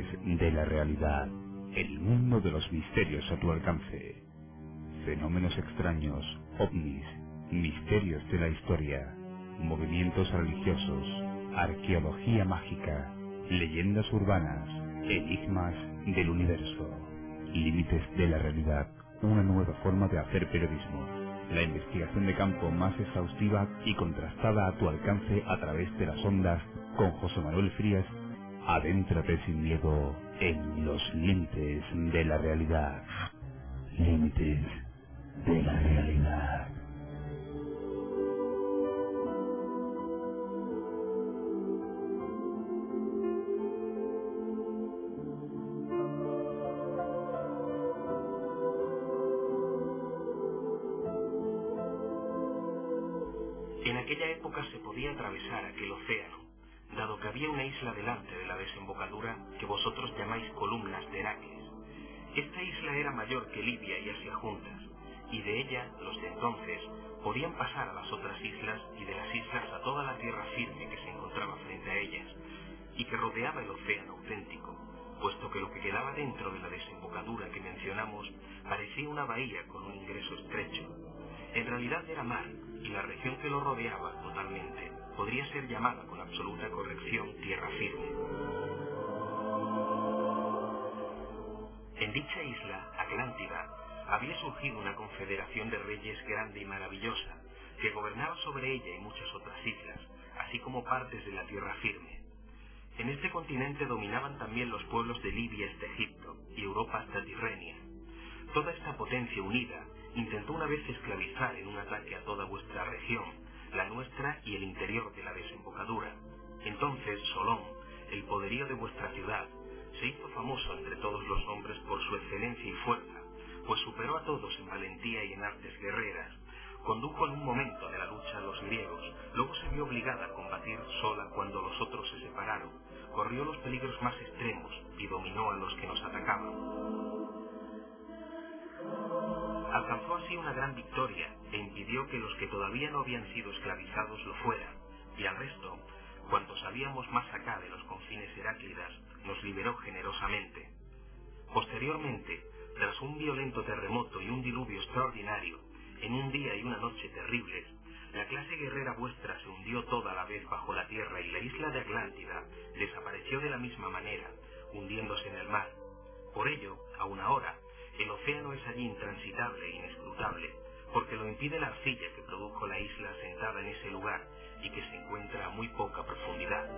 de la realidad, el mundo de los misterios a tu alcance. Fenómenos extraños, ovnis, misterios de la historia, movimientos religiosos, arqueología mágica, leyendas urbanas, enigmas del universo, límites de la realidad, una nueva forma de hacer periodismo. La investigación de campo más exhaustiva y contrastada a tu alcance a través de las ondas con José Manuel Frías. Adéntrate sin miedo en los límites de la realidad. Límites de la realidad. En aquella época se podía atravesar aquel océano, dado que había una isla delante de la desembocadura que vosotros llamáis columnas de Heracles. Esta isla era mayor que Libia y Asia juntas, y de ella los de entonces podían pasar a las otras islas y de las islas a toda la tierra firme que se encontraba frente a ellas, y que rodeaba el océano auténtico, puesto que lo que quedaba dentro de la desembocadura que mencionamos parecía una bahía con un ingreso estrecho. En realidad era mar, y la región que lo rodeaba totalmente podría ser llamada con absoluta corrección tierra firme. En dicha isla, Atlántida, había surgido una confederación de reyes grande y maravillosa, que gobernaba sobre ella y muchas otras islas, así como partes de la tierra firme. En este continente dominaban también los pueblos de Libia hasta Egipto y Europa hasta Tirrenia. Toda esta potencia unida intentó una vez esclavizar en un ataque a toda vuestra región, la nuestra y el interior de la desembocadura. Entonces Solón, el poderío de vuestra ciudad, se hizo famoso entre todos los hombres por su excelencia y fuerza, pues superó a todos en valentía y en artes guerreras. Condujo en un momento de la lucha a los griegos, luego se vio obligada a combatir sola cuando los otros se separaron, corrió los peligros más extremos y dominó a los que nos atacaban. Alcanzó así una gran victoria e impidió que los que todavía no habían sido esclavizados lo fueran, y al resto, cuantos sabíamos más acá de los confines heráclidas, nos liberó generosamente. Posteriormente, tras un violento terremoto y un diluvio extraordinario, en un día y una noche terribles, la clase guerrera vuestra se hundió toda a la vez bajo la tierra y la isla de Atlántida desapareció de la misma manera, hundiéndose en el mar. Por ello, aún ahora, el océano es allí intransitable e inescrutable, porque lo impide la arcilla que produjo la isla asentada en ese lugar y que se encuentra a muy poca profundidad.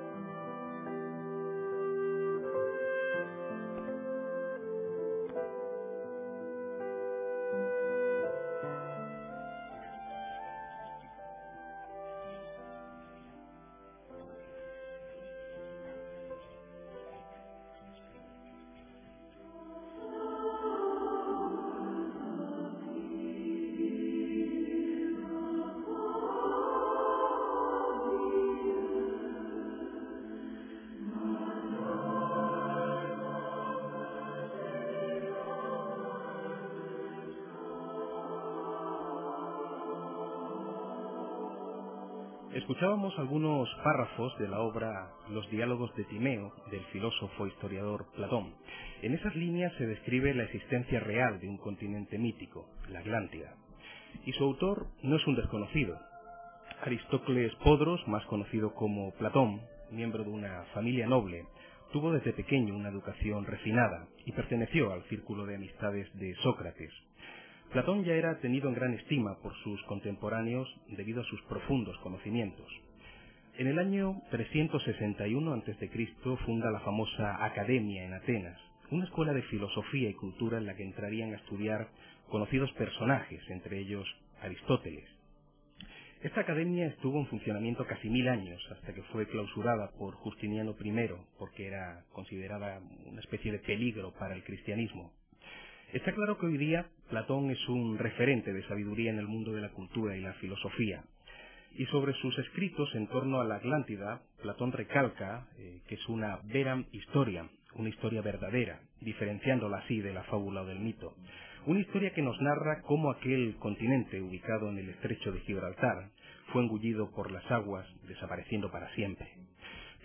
Escuchábamos algunos párrafos de la obra Los diálogos de Timeo, del filósofo e historiador Platón. En esas líneas se describe la existencia real de un continente mítico, la Atlántida. Y su autor no es un desconocido. Aristócles Podros, más conocido como Platón, miembro de una familia noble, tuvo desde pequeño una educación refinada y perteneció al círculo de amistades de Sócrates. Platón ya era tenido en gran estima por sus contemporáneos debido a sus profundos conocimientos. En el año 361 a.C. funda la famosa Academia en Atenas, una escuela de filosofía y cultura en la que entrarían a estudiar conocidos personajes, entre ellos Aristóteles. Esta academia estuvo en funcionamiento casi 1000 años, hasta que fue clausurada por Justiniano I, porque era considerada una especie de peligro para el cristianismo. Está claro que hoy día Platón es un referente de sabiduría en el mundo de la cultura y la filosofía. Y sobre sus escritos en torno a la Atlántida, Platón recalca que es una veram historia, una historia verdadera, diferenciándola así de la fábula o del mito. Una historia que nos narra cómo aquel continente, ubicado en el estrecho de Gibraltar, fue engullido por las aguas, desapareciendo para siempre.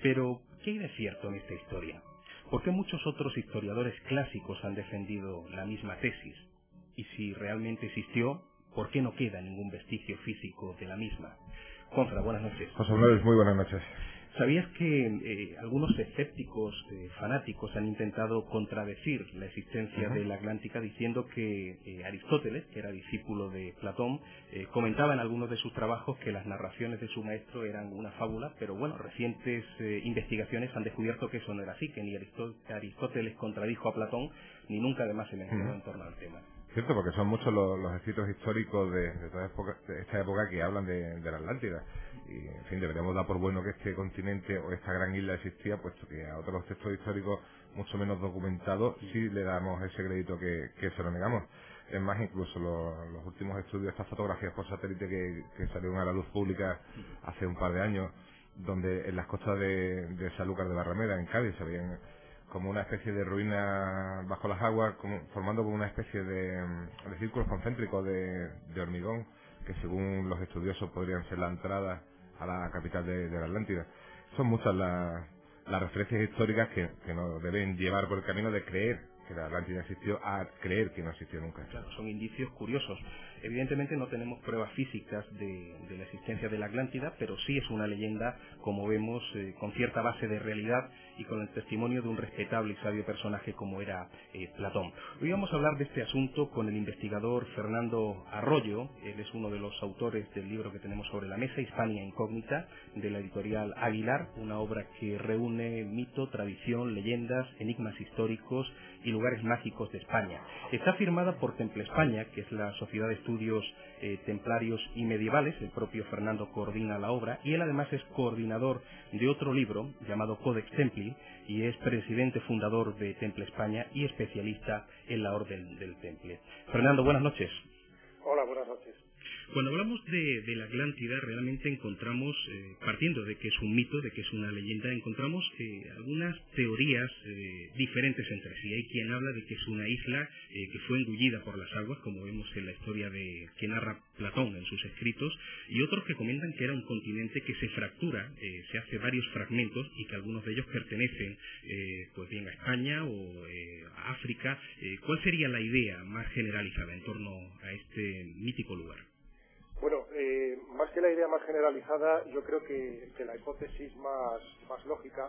Pero, ¿qué hay de cierto en esta historia? ¿Por qué muchos otros historiadores clásicos han defendido la misma tesis? Y si realmente existió, ¿por qué no queda ningún vestigio físico de la misma? Juanfra, buenas noches. José Manuel, muy buenas noches. ¿Sabías que algunos escépticos fanáticos han intentado contradecir la existencia de la Atlántica diciendo que Aristóteles, que era discípulo de Platón, comentaba en algunos de sus trabajos que las narraciones de su maestro eran una fábula, pero bueno, recientes investigaciones han descubierto que eso no era así, que ni Aristóteles contradijo a Platón, ni nunca además se mencionó en torno al tema. Cierto, porque son muchos los escritos históricos de esta época que hablan de la Atlántida. Y, en fin, deberíamos dar por bueno que este continente o esta gran isla existía, puesto que a otros textos históricos mucho menos documentados sí le damos ese crédito que se lo negamos. Es más, incluso los últimos estudios, estas fotografías por satélite que salieron a la luz pública hace un par de años, donde en las costas de Sanlúcar de Barrameda, en Cádiz, se veían como una especie de ruina bajo las aguas, formando como una especie de círculos concéntricos de hormigón, que según los estudiosos podrían ser la entrada a la capital de la Atlántida. Son muchas las referencias históricas que nos deben llevar por el camino de creer que la Atlántida existió a creer que no existió nunca. Claro, son indicios curiosos. Evidentemente no tenemos pruebas físicas de la existencia de la Atlántida, pero sí es una leyenda, como vemos, con cierta base de realidad y con el testimonio de un respetable y sabio personaje como era Platón. Hoy vamos a hablar de este asunto con el investigador Fernando Arroyo. Él es uno de los autores del libro que tenemos sobre la mesa, Hispania Incógnita, de la editorial Aguilar, una obra que reúne mito, tradición, leyendas, enigmas históricos y lugares mágicos de España. Está firmada por Temple España, que es la Sociedad de Estudios Templarios y Medievales. El propio Fernando coordina la obra y él además es coordinador de otro libro llamado Codex Templi y es presidente fundador de Temple España y especialista en la Orden del Temple. Fernando, buenas noches. Hola, buenas noches. Cuando hablamos de la Atlántida, realmente encontramos, partiendo de que es un mito, de que es una leyenda, encontramos algunas teorías diferentes entre sí. Hay quien habla de que es una isla que fue engullida por las aguas, como vemos en la historia que narra Platón en sus escritos, y otros que comentan que era un continente que se fractura, se hace varios fragmentos y que algunos de ellos pertenecen pues bien a España o a África. ¿Cuál sería la idea más generalizada en torno a este mítico lugar? Bueno, más que la idea más generalizada, yo creo que la hipótesis más lógica,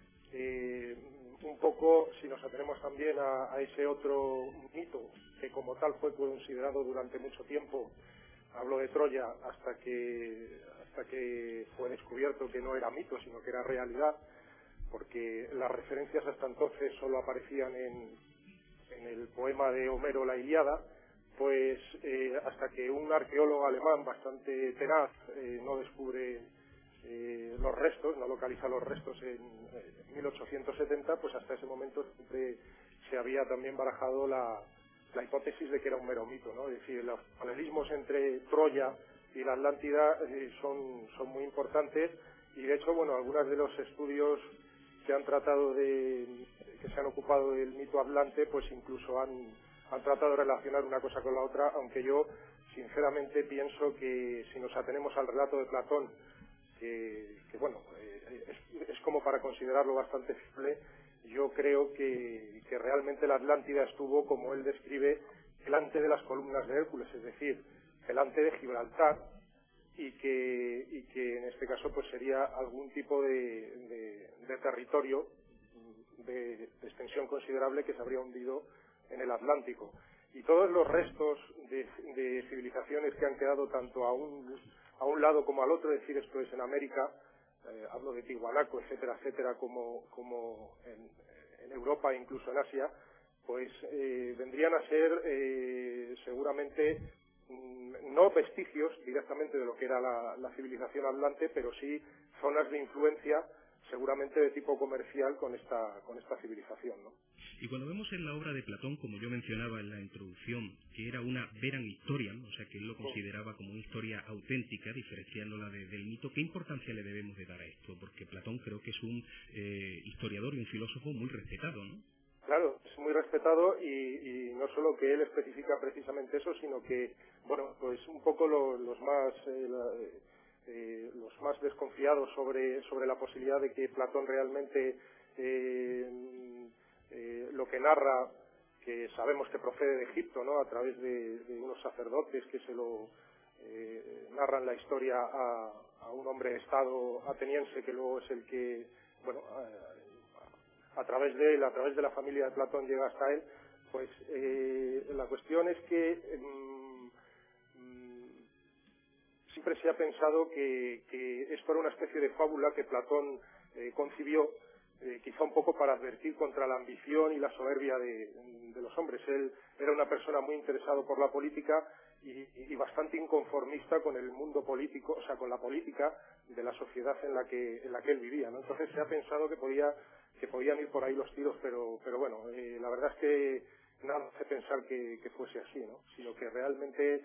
un poco, si nos atenemos también a ese otro mito, que como tal fue considerado durante mucho tiempo, hablo de Troya, hasta que fue descubierto que no era mito, sino que era realidad, porque las referencias hasta entonces solo aparecían en el poema de Homero, la Ilíada, pues hasta que un arqueólogo alemán bastante tenaz no descubre los restos, no localiza los restos en 1870, pues hasta ese momento siempre se había también barajado la hipótesis de que era un mero mito, ¿no? Es decir, los paralelismos entre Troya y la Atlántida son muy importantes y de hecho, bueno, algunos de los estudios que se han ocupado del mito atlante, pues incluso han tratado de relacionar una cosa con la otra, aunque yo sinceramente pienso que si nos atenemos al relato de Platón, que bueno, es como para considerarlo bastante fiable, yo creo que realmente la Atlántida estuvo, como él describe, delante de las columnas de Hércules, es decir, delante de Gibraltar, y que en este caso pues sería algún tipo de territorio de extensión considerable que se habría hundido en el Atlántico. Y todos los restos de civilizaciones que han quedado tanto a un lado como al otro, es decir, esto es en América, hablo de Tiwanaku, etcétera, etcétera, como en Europa e incluso en Asia, pues vendrían a ser seguramente no vestigios directamente de lo que era la civilización atlante, pero sí zonas de influencia seguramente de tipo comercial con esta civilización, ¿no? Y cuando vemos en la obra de Platón, como yo mencionaba en la introducción, que era una veran historiam, o sea que él lo consideraba como una historia auténtica, diferenciándola del mito, ¿qué importancia le debemos de dar a esto? Porque Platón creo que es un historiador y un filósofo muy respetado, ¿no? Claro, es muy respetado y no solo que él especifica precisamente eso, sino que, bueno, pues un poco los más los más desconfiados sobre la posibilidad de que Platón realmente lo que narra, que sabemos que procede de Egipto, ¿no?, a través de unos sacerdotes que se lo narran la historia a un hombre de estado ateniense, que luego es el que, bueno, a través de él, a través de la familia de Platón, llega hasta él. Pues la cuestión es que siempre se ha pensado que esto era una especie de fábula que Platón concibió, quizá un poco para advertir contra la ambición y la soberbia de los hombres. Él era una persona muy interesado por la política y bastante inconformista con el mundo político, o sea, con la política de la sociedad en la que él vivía, ¿no? Entonces se ha pensado que podían ir por ahí los tiros, pero bueno, la verdad es que nada hace pensar que fuese así, ¿no?, sino que realmente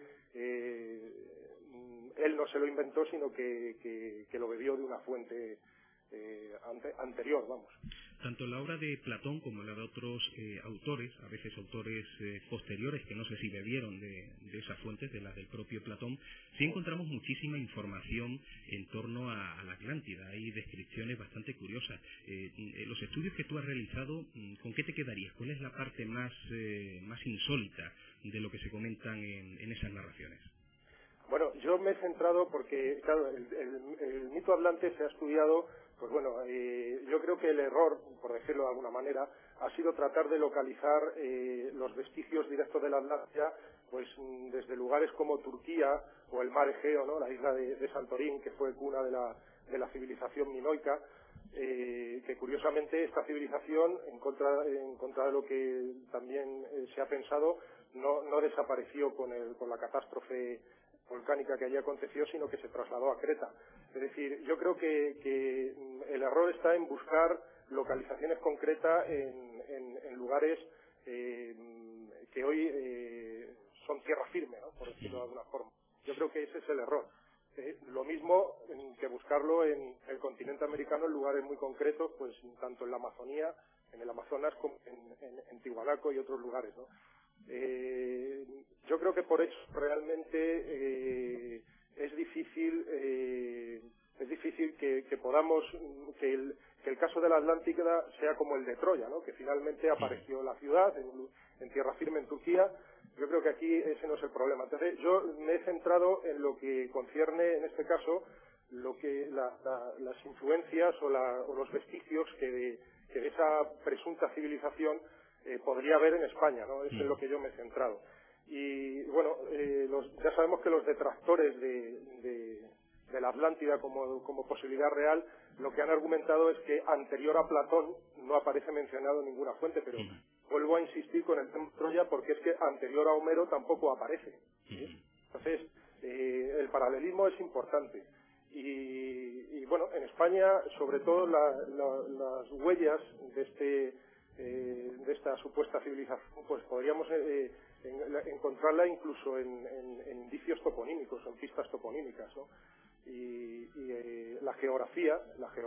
él no se lo inventó, sino que lo bebió de una fuente anterior, vamos. Tanto la obra de Platón como la de otros autores, a veces autores posteriores que no sé si bebieron de esas fuentes, de las del propio Platón, sí encontramos muchísima información en torno a la Atlántida. Hay descripciones bastante curiosas. Los estudios que tú has realizado, ¿con qué te quedarías? ¿Cuál es la parte más insólita de lo que se comentan en esas narraciones? Bueno, yo me he centrado porque, claro, el mito Atlante se ha estudiado, pues bueno, yo creo que el error, por decirlo de alguna manera, ha sido tratar de localizar los vestigios directos de la Atlántida, pues desde lugares como Turquía o el mar Egeo, ¿no?, la isla de Santorín, que fue cuna de la civilización minoica, que curiosamente esta civilización, en contra de lo que también se ha pensado, no desapareció con la catástrofe volcánica que allí aconteció, sino que se trasladó a Creta. Es decir, yo creo que el error está en buscar localizaciones concretas en lugares que hoy son tierra firme, ¿no?, por decirlo de alguna forma. Yo creo que ese es el error. Lo mismo que buscarlo en el continente americano en lugares muy concretos, pues tanto en la Amazonía, en el Amazonas, como en Tiwanaku y otros lugares, ¿no? Yo creo que por eso realmente es difícil que podamos que el caso de la Atlántida sea como el de Troya, ¿no?, que finalmente apareció la ciudad en tierra firme en Turquía. Yo creo que aquí ese no es el problema. Entonces yo me he centrado en lo que concierne en este caso lo que las influencias o los vestigios que de esa presunta civilización podría haber en España, ¿no? Eso es en lo que yo me he centrado. Y bueno, ya sabemos que los detractores de la Atlántida como posibilidad real, lo que han argumentado es que anterior a Platón no aparece mencionado en ninguna fuente, pero vuelvo a insistir con el tema de Troya porque es que anterior a Homero tampoco aparece, ¿sí? Entonces, el paralelismo es importante. Y bueno, en España, sobre todo las huellas de esta supuesta civilización, pues podríamos encontrarla incluso en indicios toponímicos, en pistas toponímicas, ¿no? Y la geografía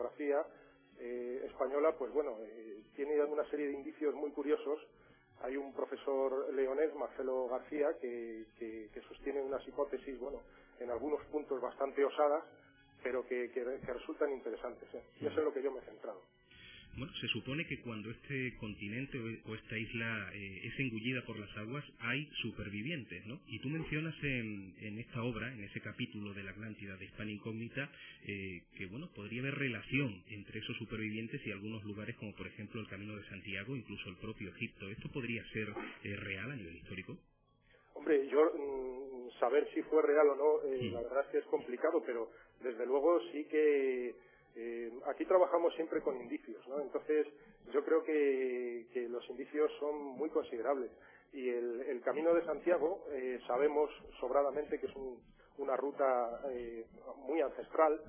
española, pues bueno, tiene una serie de indicios muy curiosos. Hay un profesor leonés, Marcelo García, que sostiene unas hipótesis, bueno, en algunos puntos bastante osadas, pero que resultan interesantes, ¿eh? Y eso es en lo que yo me he centrado. Bueno, se supone que cuando este continente o esta isla es engullida por las aguas, hay supervivientes, ¿no? Y tú mencionas en esta obra, en ese capítulo de la Atlántida de Hispania Incógnita, que bueno, podría haber relación entre esos supervivientes y algunos lugares como por ejemplo el Camino de Santiago, incluso el propio Egipto. ¿Esto podría ser real a nivel histórico? Hombre, yo saber si fue real o no, la verdad es que es complicado, pero desde luego sí que aquí trabajamos siempre con indicios, ¿no? Entonces yo creo que los indicios son muy considerables y el Camino de Santiago sabemos sobradamente que es una ruta muy ancestral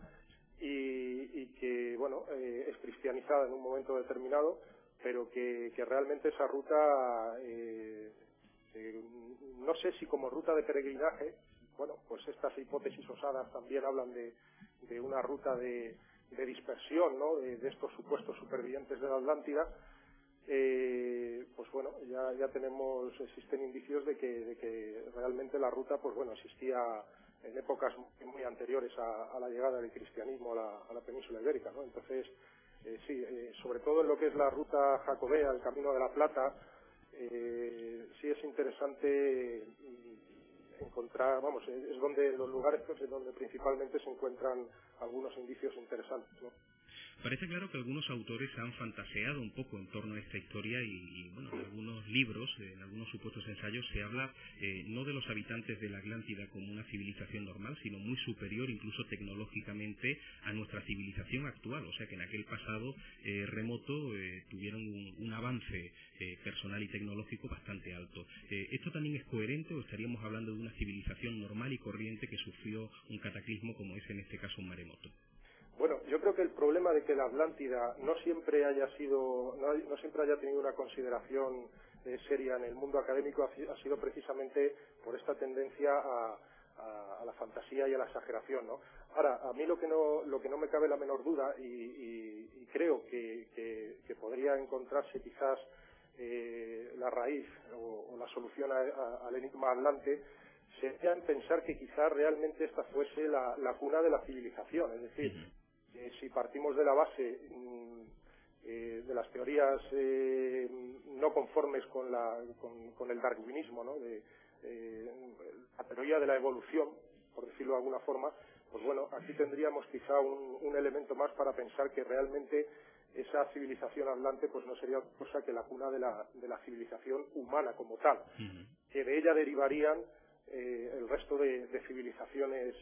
y que bueno, es cristianizada en un momento determinado, pero que realmente esa ruta no sé si como ruta de peregrinaje, bueno, pues estas hipótesis osadas también hablan de una ruta de dispersión, ¿no?, de estos supuestos supervivientes de la Atlántida. Pues bueno, ya existen indicios de que realmente la ruta, pues bueno, existía en épocas muy anteriores a la llegada del cristianismo a la península ibérica, ¿no? Entonces, sí, sobre todo en lo que es la ruta jacobea, el Camino de la Plata, sí es interesante encontrar, vamos, es donde los lugares donde principalmente se encuentran algunos indicios interesantes, ¿no? Parece claro que algunos autores han fantaseado un poco en torno a esta historia y bueno, en algunos libros, en algunos supuestos ensayos, se habla no de los habitantes de la Atlántida como una civilización normal, sino muy superior, incluso tecnológicamente, a nuestra civilización actual. O sea que en aquel pasado remoto tuvieron un avance personal y tecnológico bastante alto. ¿Esto también es coherente o estaríamos hablando de una civilización normal y corriente que sufrió un cataclismo como es en este caso un maremoto? Bueno, yo creo que el problema de que la Atlántida no siempre haya tenido una consideración seria en el mundo académico ha sido precisamente por esta tendencia a la fantasía y a la exageración, ¿no? Ahora, a mí lo que no me cabe la menor duda y creo que podría encontrarse quizás la raíz o la solución al enigma atlante sería en pensar que quizás realmente esta fuese la cuna de la civilización, es decir, si partimos de la base de las teorías no conformes con el darwinismo, ¿no? La teoría de la evolución, por decirlo de alguna forma, pues bueno, aquí tendríamos quizá un elemento más para pensar que realmente esa civilización atlante pues no sería otra cosa que la cuna de la civilización humana como tal, que de ella derivarían el resto de civilizaciones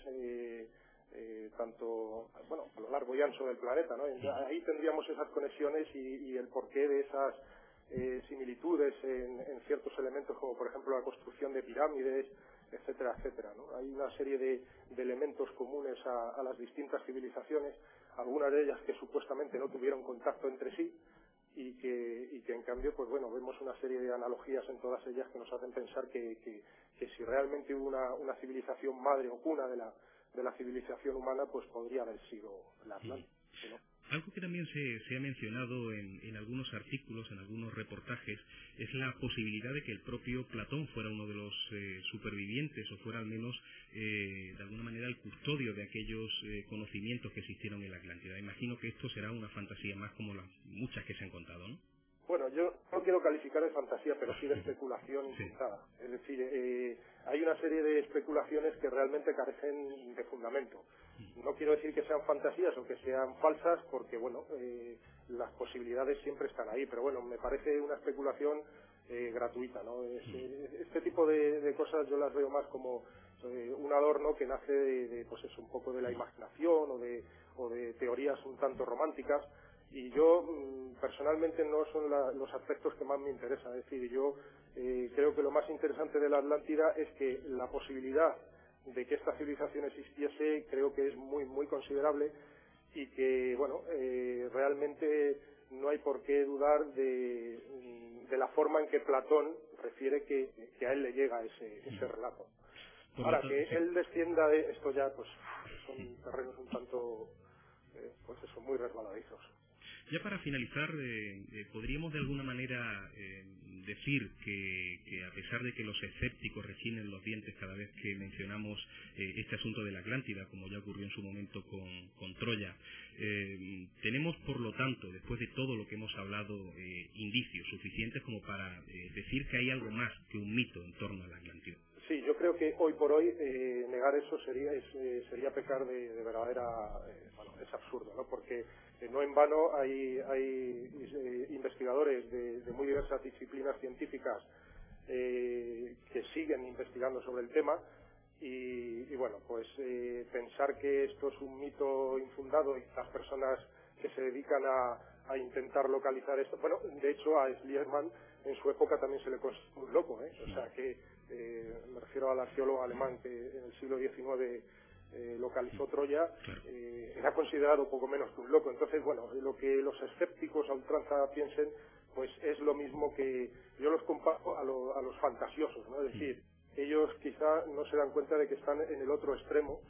tanto, bueno, a lo largo y ancho del planeta, ¿no? Ahí tendríamos esas conexiones y el porqué de esas similitudes en ciertos elementos, como por ejemplo la construcción de pirámides, etcétera, etcétera, ¿no? Hay una serie de elementos comunes a las distintas civilizaciones, algunas de ellas que supuestamente no tuvieron contacto entre sí y que en cambio, pues bueno, vemos una serie de analogías en todas ellas que nos hacen pensar que si realmente hubo una civilización madre o cuna de la civilización humana, pues podría haber sido la Atlántida, ¿no? Algo que también se ha mencionado en algunos artículos, en algunos reportajes, es la posibilidad de que el propio Platón fuera uno de los supervivientes o fuera al menos, de alguna manera, el custodio de aquellos conocimientos que existieron en la Atlántida. Imagino que esto será una fantasía más como las muchas que se han contado, ¿no? Bueno, yo no quiero calificar de fantasía, pero sí de especulación infundada. Sí. Es decir, hay una serie de especulaciones que realmente carecen de fundamento. No quiero decir que sean fantasías o que sean falsas, porque, bueno, las posibilidades siempre están ahí, pero bueno, me parece una especulación gratuita, ¿no? Este tipo de cosas yo las veo más como un adorno que nace pues eso, un poco de la imaginación o de teorías un tanto románticas. Y yo personalmente no son los aspectos que más me interesan. Es decir, yo creo que lo más interesante de la Atlántida es que la posibilidad de que esta civilización existiese creo que es muy muy considerable y que bueno realmente no hay por qué dudar de la forma en que Platón refiere que a él le llega ese relato. Ahora, que él descienda de esto ya pues son terrenos un tanto pues eso, muy resbaladizos. Ya para finalizar, ¿podríamos de alguna manera decir que a pesar de que los escépticos rechinen los dientes cada vez que mencionamos este asunto de la Atlántida, como ya ocurrió en su momento con Troya, tenemos por lo tanto, después de todo lo que hemos hablado, indicios suficientes como para decir que hay algo más que un mito en torno a la Atlántida? Sí, yo creo que hoy por hoy negar eso sería pecar de verdadera... bueno, es absurdo, ¿no? Porque no en vano hay investigadores de muy diversas disciplinas científicas que siguen investigando sobre el tema y bueno, pues pensar que esto es un mito infundado y las personas que se dedican a intentar localizar esto... Bueno, de hecho a Schliemann en su época también se le consideró un loco, ¿eh? O sea que me refiero al arqueólogo alemán que en el siglo XIX localizó Troya, era considerado poco menos que un loco. Entonces, bueno, lo que los escépticos a ultranza piensen, pues es lo mismo que yo los comparo a los fantasiosos, ¿no? Es decir, ellos quizá no se dan cuenta de que están en el otro extremo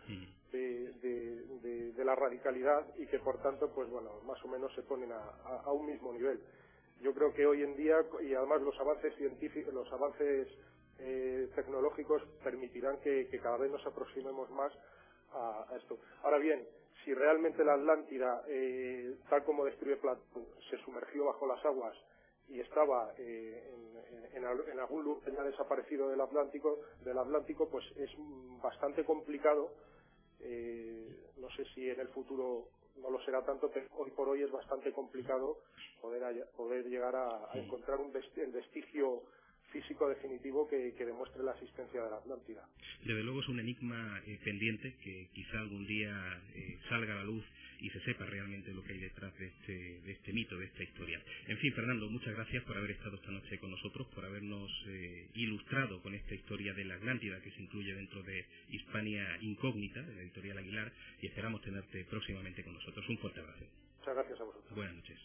de la radicalidad y que por tanto, pues bueno, más o menos se ponen a un mismo nivel. Yo creo que hoy en día, y además los avances científicos, los avances tecnológicos permitirán que cada vez nos aproximemos más a esto. Ahora bien, si realmente la Atlántida, tal como describe Platón, se sumergió bajo las aguas y estaba en algún lugar ya desaparecido del Atlántico, pues es bastante complicado. No sé si en el futuro no lo será tanto, pero hoy por hoy es bastante complicado poder llegar a encontrar el vestigio físico definitivo que demuestre la existencia de la Atlántida. Desde luego es un enigma pendiente que quizá algún día salga a la luz y se sepa realmente lo que hay detrás de este mito, de esta historia. En fin, Fernando, muchas gracias por haber estado esta noche con nosotros, por habernos ilustrado con esta historia de la Atlántida que se incluye dentro de Hispania Incógnita, de la editorial Aguilar, y esperamos tenerte próximamente con nosotros. Un fuerte abrazo. Muchas gracias a vosotros. Buenas noches.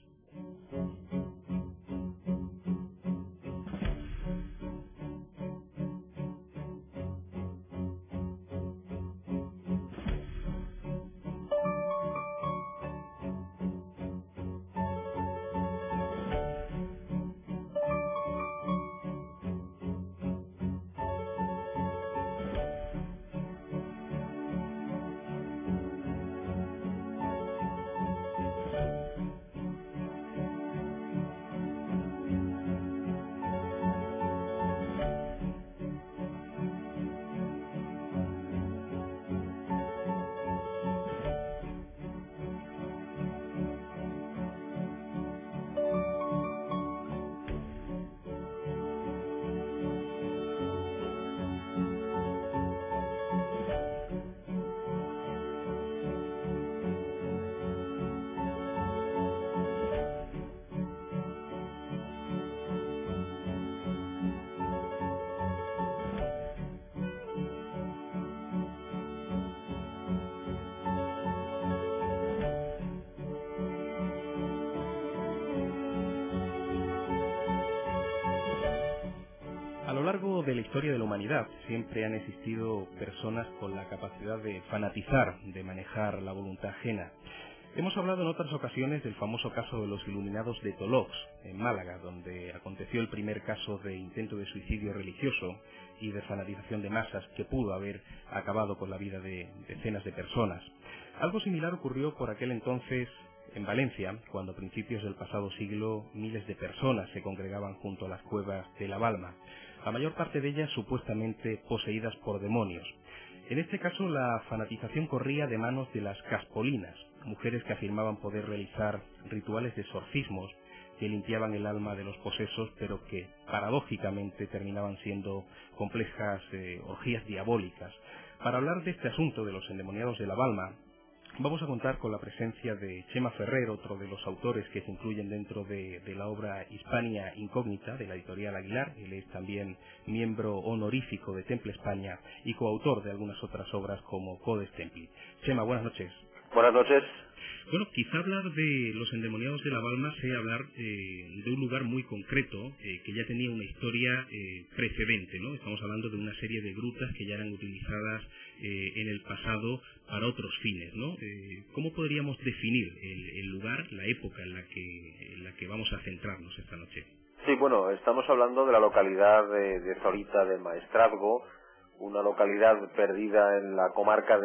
A lo largo de la historia de la humanidad siempre han existido personas con la capacidad de fanatizar, de manejar la voluntad ajena. Hemos hablado en otras ocasiones del famoso caso de los iluminados de Tolox, en Málaga, donde aconteció el primer caso de intento de suicidio religioso y de fanatización de masas que pudo haber acabado con la vida de decenas de personas. Algo similar ocurrió por aquel entonces en Valencia, cuando a principios del pasado siglo miles de personas se congregaban junto a las cuevas de La Balma, la mayor parte de ellas supuestamente poseídas por demonios. En este caso, la fanatización corría de manos de las caspolinas, mujeres que afirmaban poder realizar rituales de exorcismos que limpiaban el alma de los posesos, pero que paradójicamente terminaban siendo complejas orgías diabólicas. Para hablar de este asunto de los endemoniados de La Balma, vamos a contar con la presencia de Chema Ferrer, otro de los autores que se incluyen dentro de la obra Hispania Incógnita, de la editorial Aguilar. Él es también miembro honorífico de Temple España y coautor de algunas otras obras como Codes Templi. Chema, buenas noches. Buenas noches. Bueno, quizá hablar de los endemoniados de La Balma sea hablar de un lugar muy concreto que ya tenía una historia precedente, ¿no? Estamos hablando de una serie de grutas que ya eran utilizadas en el pasado para otros fines, ¿no? ¿Cómo podríamos definir el lugar, la época en la que vamos a centrarnos esta noche? Sí, bueno, estamos hablando de la localidad de Zorita del Maestrazgo, una localidad perdida en la comarca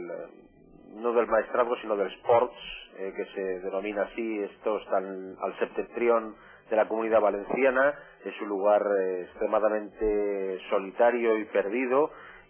no del Maestrazgo, sino del Sports, que se denomina así. Esto está al septentrión de la Comunidad Valenciana. Es un lugar extremadamente solitario y perdido,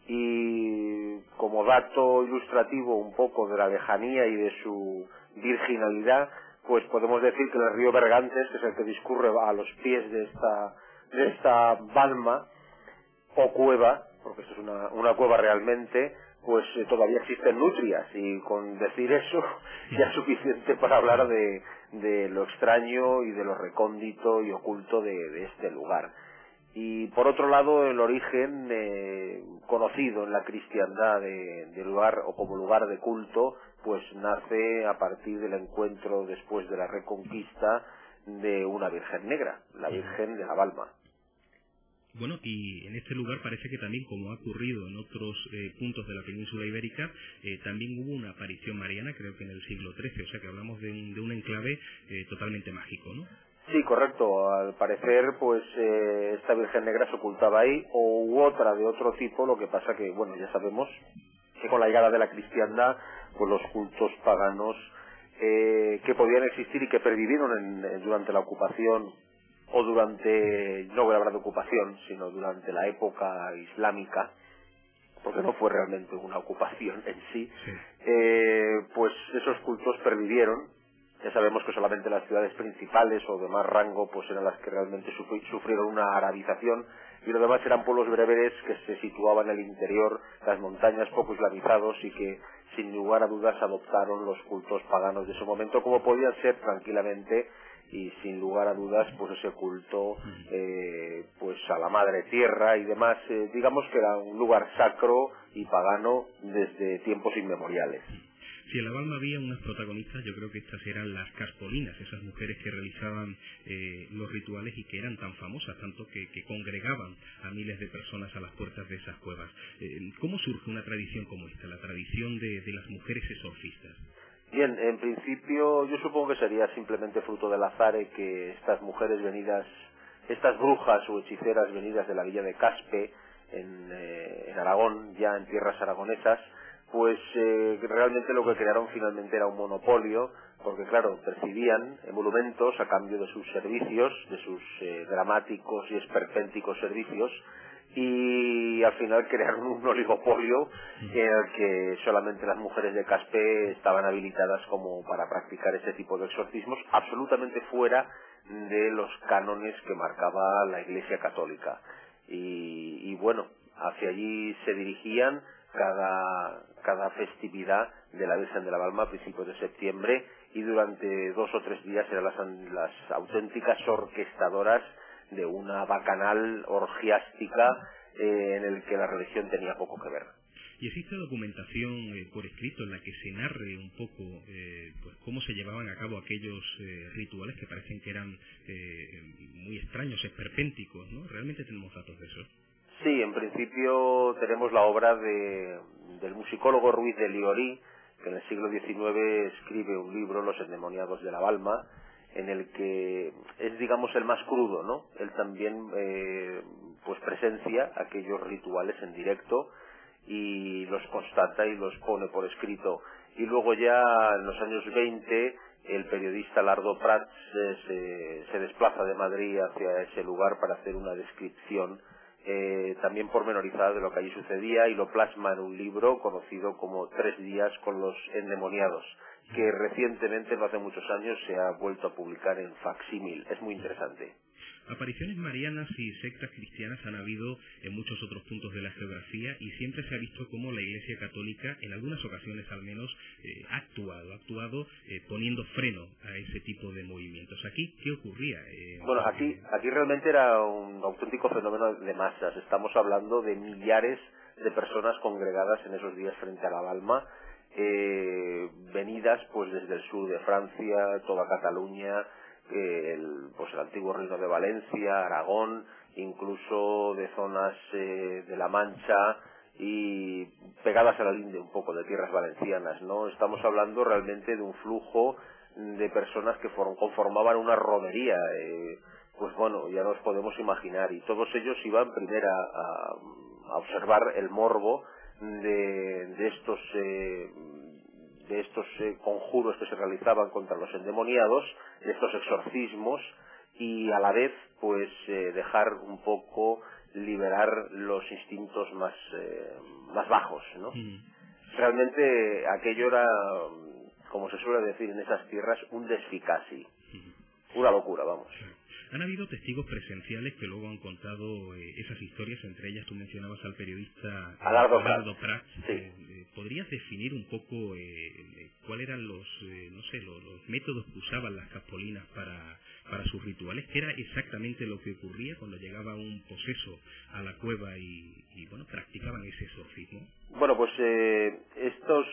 y como dato ilustrativo un poco de la lejanía y de su virginalidad, pues podemos decir que el río Bergantes, que es el que discurre a los pies de esta balma o cueva, porque esto es una cueva realmente, pues todavía existen nutrias, y con decir eso ya es suficiente para hablar de lo extraño y de lo recóndito y oculto de este lugar. Y por otro lado, el origen conocido en la cristiandad del lugar, o como lugar de culto, pues nace a partir del encuentro después de la Reconquista de una Virgen negra, la Virgen de la Balma. Bueno, y en este lugar parece que también, como ha ocurrido en otros puntos de la península ibérica, también hubo una aparición mariana, creo que en el siglo XIII, o sea que hablamos de un enclave totalmente mágico, ¿no? Sí, correcto. Al parecer, pues esta Virgen Negra se ocultaba ahí, u otra de otro tipo. Lo que pasa que, bueno, ya sabemos que con la llegada de la cristiandad, pues los cultos paganos que podían existir y que pervivieron durante la ocupación, o durante, no voy a hablar de ocupación, sino durante la época islámica, porque no fue realmente una ocupación en sí, pues esos cultos pervivieron. Ya sabemos que solamente las ciudades principales o de más rango pues eran las que realmente sufrieron una arabización, y lo demás eran pueblos bereberes que se situaban en el interior, las montañas, poco islamizados, y que sin lugar a dudas adoptaron los cultos paganos de ese momento, como podían ser tranquilamente, y sin lugar a dudas pues ese culto pues a la madre tierra y demás, digamos que era un lugar sacro y pagano desde tiempos inmemoriales. Si en La Balma había unas protagonistas, yo creo que estas eran las caspolinas, esas mujeres que realizaban los rituales y que eran tan famosas, tanto que congregaban a miles de personas a las puertas de esas cuevas. ¿Cómo surge una tradición como esta, la tradición de las mujeres exorcistas? Bien, en principio yo supongo que sería simplemente fruto del azar que estas mujeres venidas, estas brujas o hechiceras venidas de la villa de Caspe, en Aragón, ya en tierras aragonesas, pues realmente lo que crearon finalmente era un monopolio, porque claro, percibían emolumentos a cambio de sus servicios, de sus dramáticos y esperpénticos servicios, y al final crearon un oligopolio en el que solamente las mujeres de Caspe estaban habilitadas como para practicar este tipo de exorcismos, absolutamente fuera de los cánones que marcaba la Iglesia Católica. Y bueno, hacia allí se dirigían cada festividad de la Virgen de la Balma a principios de septiembre, y durante 2 o 3 días eran las auténticas orquestadoras de una bacanal orgiástica en el que la religión tenía poco que ver. ¿Y existe documentación por escrito en la que se narre un poco pues cómo se llevaban a cabo aquellos rituales que parecen que eran muy extraños, esperpénticos, ¿no? ¿Realmente tenemos datos de eso? Sí, en principio tenemos la obra del musicólogo Ruiz de Liorí, que en el siglo XIX escribe un libro, Los endemoniados de la Balma, en el que es, digamos, el más crudo, ¿no? Él también pues presencia aquellos rituales en directo y los constata y los pone por escrito. Y luego ya en los años 20 el periodista Lardo Prats se desplaza de Madrid hacia ese lugar para hacer una descripción también pormenorizada de lo que allí sucedía, y lo plasma en un libro conocido como 3 días con los endemoniados, que recientemente, no hace muchos años, se ha vuelto a publicar en facsímil. Es muy interesante. Apariciones marianas y sectas cristianas han habido en muchos otros puntos de la geografía, y siempre se ha visto cómo la Iglesia Católica, en algunas ocasiones al menos, ha actuado poniendo freno a ese tipo de movimientos. ¿Aquí qué ocurría? Bueno, aquí realmente era un auténtico fenómeno de masas. Estamos hablando de millares de personas congregadas en esos días frente a la Balma, venidas pues desde el sur de Francia, toda Cataluña, el antiguo Reino de Valencia, Aragón, incluso de zonas de La Mancha y pegadas a la linde un poco de tierras valencianas, ¿no? Estamos hablando realmente de un flujo de personas que conformaban una romería, pues bueno, ya nos podemos imaginar, y todos ellos iban primero a observar el morbo de estos conjuros que se realizaban contra los endemoniados, de estos exorcismos, y a la vez pues dejar un poco liberar los instintos más bajos, ¿no? Realmente aquello era, como se suele decir en esas tierras, un desficasi, una locura, vamos. Han habido testigos presenciales que luego han contado esas historias, entre ellas tú mencionabas al periodista Lardo Prats. Sí. ¿Podrías definir un poco cuáles eran los métodos que usaban las caspolinas para sus rituales? ¿Qué era exactamente lo que ocurría cuando llegaba un poseso a la cueva y bueno, practicaban ese exorcismo? Bueno, pues estos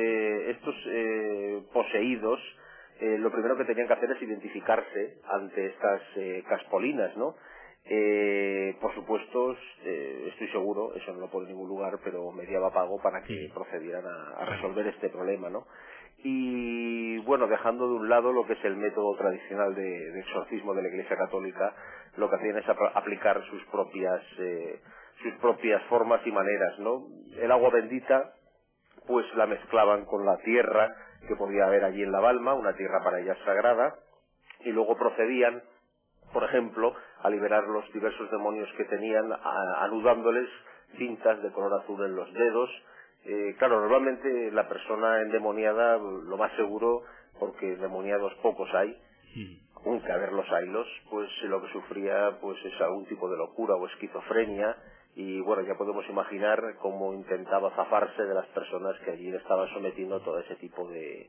poseídos, lo primero que tenían que hacer es identificarse ante estas caspolinas, ¿no? Por supuesto, estoy seguro, eso no lo pone en ningún lugar, pero mediaba pago para que procedieran a resolver este problema, ¿no? y bueno, dejando de un lado lo que es el método tradicional de exorcismo de la Iglesia Católica, lo que hacían es aplicar sus propias formas y maneras, ¿no? El agua bendita pues la mezclaban con la tierra que podía haber allí en la balma, una tierra para ellas sagrada, y luego procedían, por ejemplo, a liberar los diversos demonios que tenían, anudándoles cintas de color azul en los dedos. Claro, normalmente la persona endemoniada, lo más seguro, porque endemoniados pocos hay, aunque a ver los haylos, pues lo que sufría pues es algún tipo de locura o esquizofrenia, y bueno, ya podemos imaginar cómo intentaba zafarse de las personas que allí le estaban sometiendo a todo ese tipo de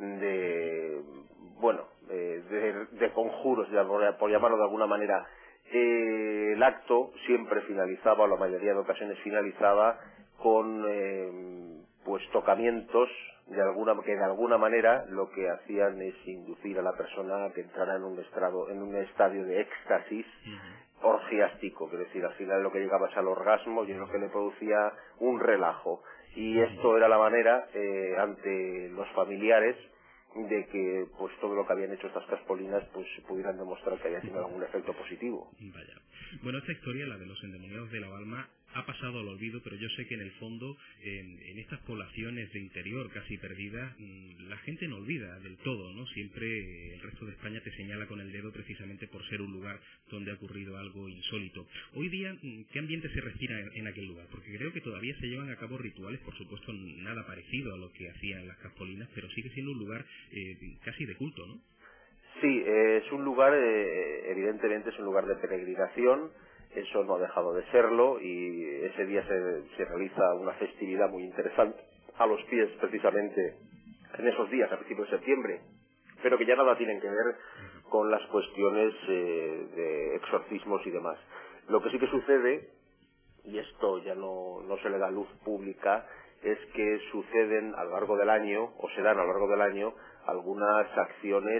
conjuros, por llamarlo de alguna manera. El acto siempre finalizaba, o la mayoría de ocasiones finalizaba, con pues tocamientos que de alguna manera lo que hacían es inducir a la persona a que entrara en un estadio de éxtasis orgiástico, es decir, al final lo que llegaba es al orgasmo y es lo que le producía un relajo, y esto era la manera ante los familiares de que pues todo lo que habían hecho estas caspolinas pues pudieran demostrar que había tenido algún efecto positivo. Vaya. Bueno, esta historia, la de los endemoniados de la Balma, ha pasado al olvido, pero yo sé que en el fondo, en estas poblaciones de interior casi perdidas, la gente no olvida del todo, ¿no? Siempre el resto de España te señala con el dedo precisamente por ser un lugar donde ha ocurrido algo insólito. Hoy día, ¿qué ambiente se respira en aquel lugar? Porque creo que todavía se llevan a cabo rituales, por supuesto nada parecido a lo que hacían las caspolinas, pero sigue siendo un lugar casi de culto, ¿no? Sí, es un lugar, evidentemente es un lugar de peregrinación, eso no ha dejado de serlo, y ese día se realiza una festividad muy interesante a los pies, precisamente en esos días, a principios de septiembre, pero que ya nada tienen que ver con las cuestiones de exorcismos y demás. Lo que sí que sucede, y esto ya no se le da luz pública, es que suceden a lo largo del año, o se dan a lo largo del año, algunas acciones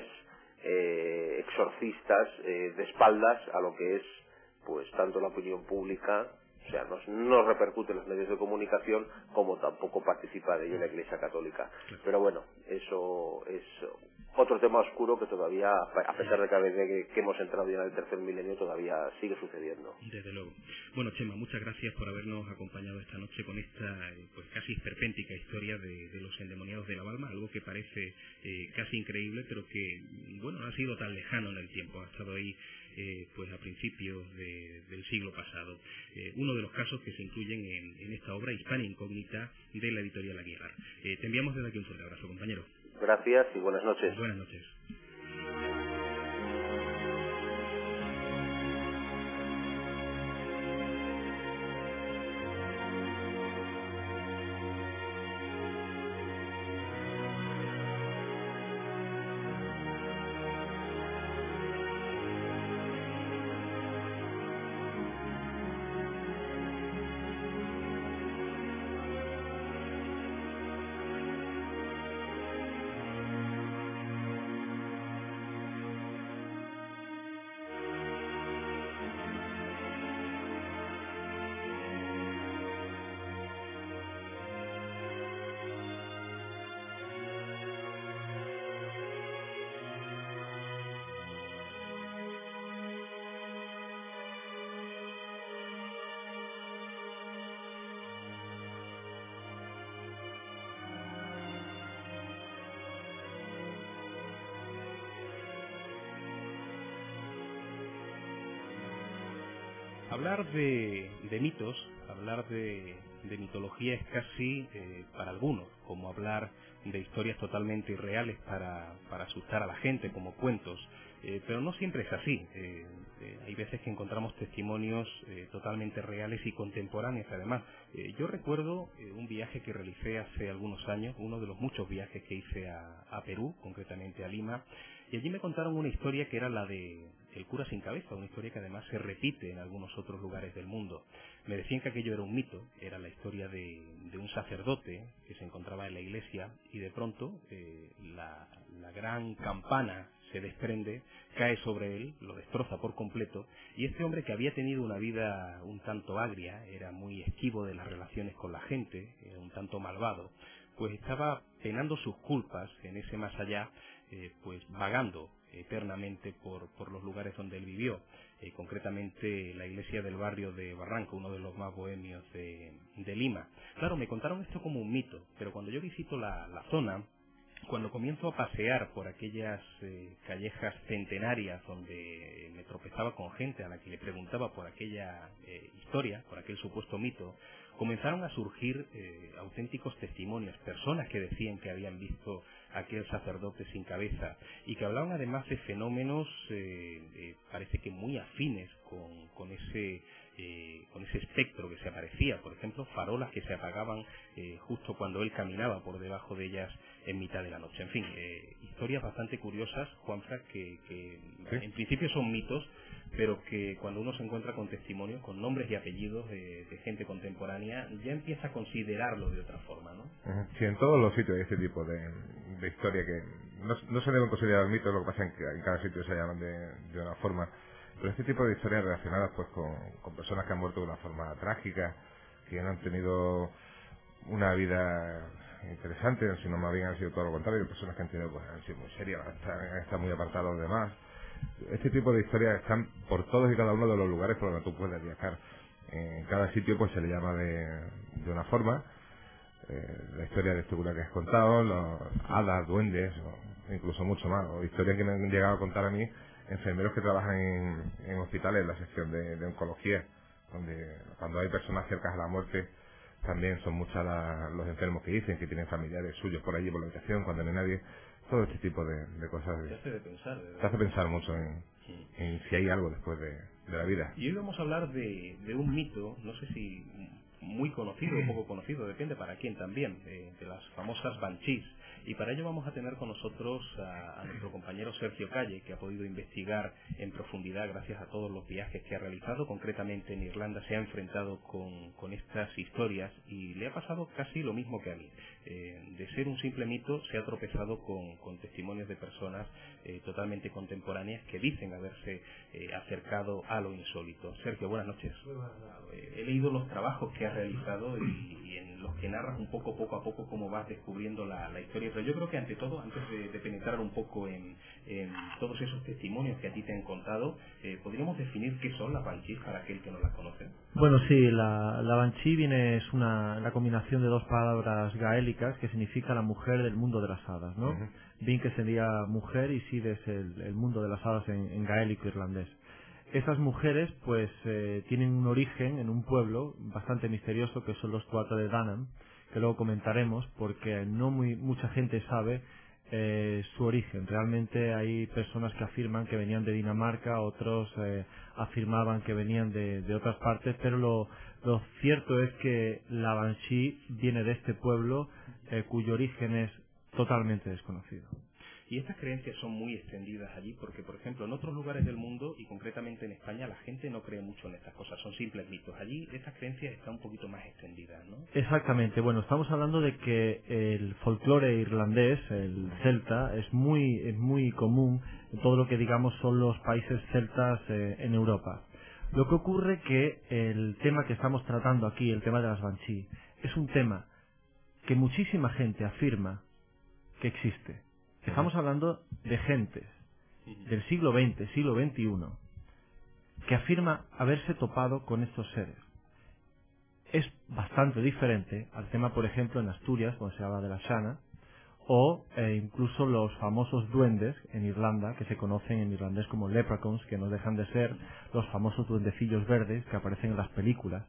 exorcistas de espaldas a lo que es pues tanto la opinión pública, o sea, no repercute en los medios de comunicación, como tampoco participa de ello la Iglesia Católica. Pero bueno, eso es otro tema oscuro que todavía, a pesar de que hemos entrado ya en el tercer milenio, todavía sigue sucediendo. Desde luego. Bueno, Chema, muchas gracias por habernos acompañado esta noche con esta pues casi esperpéntica historia de los endemoniados de la Balma, algo que parece casi increíble, pero que, bueno, no ha sido tan lejano en el tiempo, ha estado ahí pues a principios del siglo pasado. Uno de los casos que se incluyen en esta obra, Hispania Incógnita, de la editorial Aguilar. Te enviamos desde aquí un fuerte abrazo, compañero. Gracias y buenas noches. Buenas noches. Hablar de mitos, hablar de mitología es casi, para algunos, como hablar de historias totalmente irreales para asustar a la gente, como cuentos, pero no siempre es así. Hay veces que encontramos testimonios totalmente reales y contemporáneos, además. Yo recuerdo un viaje que realicé hace algunos años, uno de los muchos viajes que hice a Perú, concretamente a Lima, y allí me contaron una historia que era la de El cura sin cabeza, una historia que además se repite en algunos otros lugares del mundo. Me decían que aquello era un mito, era la historia de un sacerdote que se encontraba en la iglesia y de pronto la gran campana se desprende, cae sobre él, lo destroza por completo, y este hombre, que había tenido una vida un tanto agria, era muy esquivo de las relaciones con la gente, era un tanto malvado, pues estaba penando sus culpas en ese más allá, pues vagando eternamente por los lugares donde él vivió, concretamente la iglesia del barrio de Barranco, uno de los más bohemios de Lima. Claro, me contaron esto como un mito, pero cuando yo visito la zona, cuando comienzo a pasear por aquellas callejas centenarias donde me tropezaba con gente a la que le preguntaba por aquella historia, por aquel supuesto mito, comenzaron a surgir auténticos testimonios, personas que decían que habían visto aquel sacerdote sin cabeza y que hablaban además de fenómenos parece que muy afines con ese espectro que se aparecía, por ejemplo farolas que se apagaban justo cuando él caminaba por debajo de ellas en mitad de la noche. En fin, historias bastante curiosas, Juanfran, que ¿Sí? En principio son mitos, pero que cuando uno se encuentra con testimonios, con nombres y apellidos de gente contemporánea, ya empieza a considerarlo de otra forma, ¿no? Sí, en todos los sitios hay este tipo de historia que no se deben considerar mitos, lo que pasa es que en cada sitio se llaman de una forma, pero este tipo de historias relacionadas pues con personas que han muerto de una forma trágica, que no han tenido una vida interesante, sino más bien han sido todo lo contrario, personas que han tenido pues han sido muy serias, han estado muy apartados de los demás. Este tipo de historias están por todos y cada uno de los lugares por donde tú puedes viajar. En cada sitio pues se le llama de una forma. La historia de figura que has contado, los hadas, duendes, o incluso mucho más, o historias que me han llegado a contar a mí enfermeros que trabajan en hospitales en la sección de oncología, donde cuando hay personas cercanas a la muerte también son muchos los enfermos que dicen que tienen familiares suyos por allí por la habitación cuando no hay nadie. Todo este tipo de cosas te hace pensar mucho en si hay algo después de la vida. Y hoy vamos a hablar de un mito, no sé si muy conocido o poco conocido, depende para quién también, de las famosas banshees. Y para ello vamos a tener con nosotros a nuestro compañero Sergio Calle, que ha podido investigar en profundidad gracias a todos los viajes que ha realizado. Concretamente en Irlanda se ha enfrentado con estas historias y le ha pasado casi lo mismo que a mí. De ser un simple mito se ha tropezado con testimonios de personas totalmente contemporáneas que dicen haberse acercado a lo insólito. Sergio, buenas noches. He leído los trabajos que has realizado y en los que narras un poco a poco cómo vas descubriendo la historia, pero yo creo que ante todo, antes de penetrar un poco en todos esos testimonios que a ti te han contado, ¿podríamos definir qué son las banshees para aquel que no las conoce? Bueno, sí, la banshee es la combinación de dos palabras gaélicas que significa la mujer del mundo de las hadas, ¿no? Uh-huh. Bin, que sería mujer, y Sid es el mundo de las hadas en gaélico irlandés. Esas mujeres pues tienen un origen en un pueblo bastante misterioso que son los Cuatro de Danann, que luego comentaremos porque no mucha gente sabe su origen. Realmente hay personas que afirman que venían de Dinamarca, otros afirmaban que venían de otras partes, pero lo cierto es que la banshee viene de este pueblo cuyo origen es totalmente desconocido. Y estas creencias son muy extendidas allí porque, por ejemplo, en otros lugares del mundo y concretamente en España la gente no cree mucho en estas cosas, son simples mitos. Allí estas creencias están un poquito más extendidas, ¿no? Exactamente. Bueno, estamos hablando de que el folclore irlandés, el celta, es muy común en todo lo que digamos son los países celtas en Europa. Lo que ocurre que el tema que estamos tratando aquí, el tema de las banshee, es un tema que muchísima gente afirma que existe. Estamos hablando de gentes del siglo XX, siglo XXI, que afirma haberse topado con estos seres. Es bastante diferente al tema, por ejemplo, en Asturias, cuando se habla de la Shana, o incluso los famosos duendes en Irlanda, que se conocen en irlandés como leprechauns, que no dejan de ser los famosos duendecillos verdes que aparecen en las películas,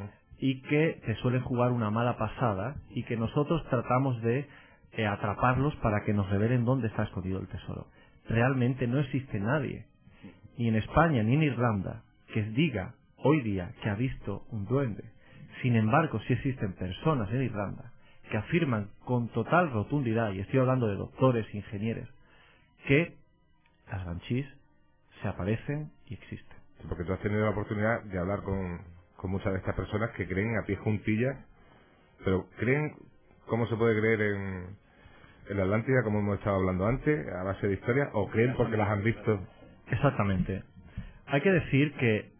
y que te suelen jugar una mala pasada, y que nosotros tratamos de atraparlos para que nos revelen dónde está escondido el tesoro. Realmente no existe nadie, ni en España ni en Irlanda, que diga hoy día que ha visto un duende. Sin embargo, sí existen personas en Irlanda que afirman con total rotundidad, y estoy hablando de doctores, ingenieros, que las banshees se aparecen y existen. Sí, porque tú has tenido la oportunidad de hablar con muchas de estas personas que creen a pie juntillas, pero creen, ¿cómo se puede creer en la Atlántida, como hemos estado hablando antes, a base de historias, o creen porque las han visto? Exactamente. Hay que decir que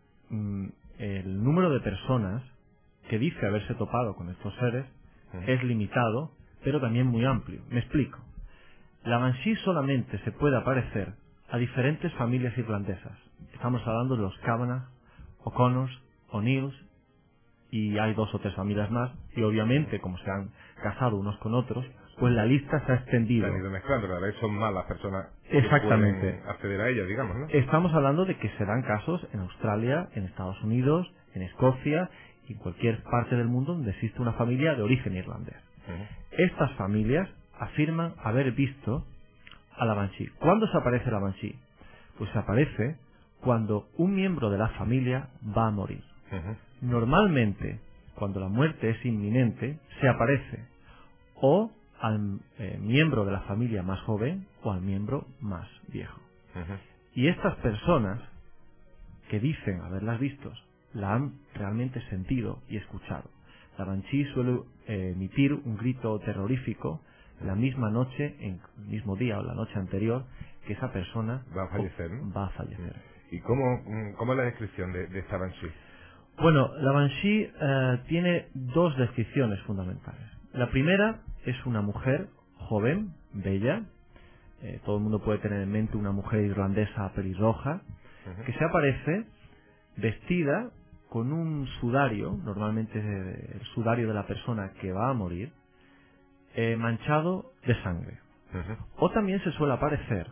el número de personas que dice haberse topado con estos seres es limitado, pero también muy amplio. Me explico. La Banshee solamente se puede aparecer a diferentes familias irlandesas. Estamos hablando de los Kavanagh, O'Connors, O'Neills, y hay 2 o 3 familias más, y obviamente, como se han casado unos con otros, pues la lista se ha extendido. Se han ido mezclando, cada vez son más las personas Exactamente. que pueden acceder a ella, digamos, ¿no? Estamos hablando de que se dan casos en Australia, en Estados Unidos, en Escocia y en cualquier parte del mundo donde existe una familia de origen irlandés. Estas familias afirman haber visto a la Banshee. ¿Cuándo se aparece la Banshee? Pues se aparece cuando un miembro de la familia va a morir. Normalmente, cuando la muerte es inminente, se aparece o al miembro de la familia más joven o al miembro más viejo. Y estas personas que dicen haberlas visto, la han realmente sentido y escuchado. La Banshee suele emitir un grito terrorífico la misma noche, en el mismo día o la noche anterior, que esa persona va a fallecer, ¿no? Va a fallecer. ¿Y cómo es la descripción de esta Banshee? Bueno, la Banshee tiene 2 descripciones fundamentales. La primera es una mujer joven, bella. Todo el mundo puede tener en mente una mujer irlandesa pelirroja, que se aparece vestida con un sudario, normalmente el sudario de la persona que va a morir, manchado de sangre. O también se suele aparecer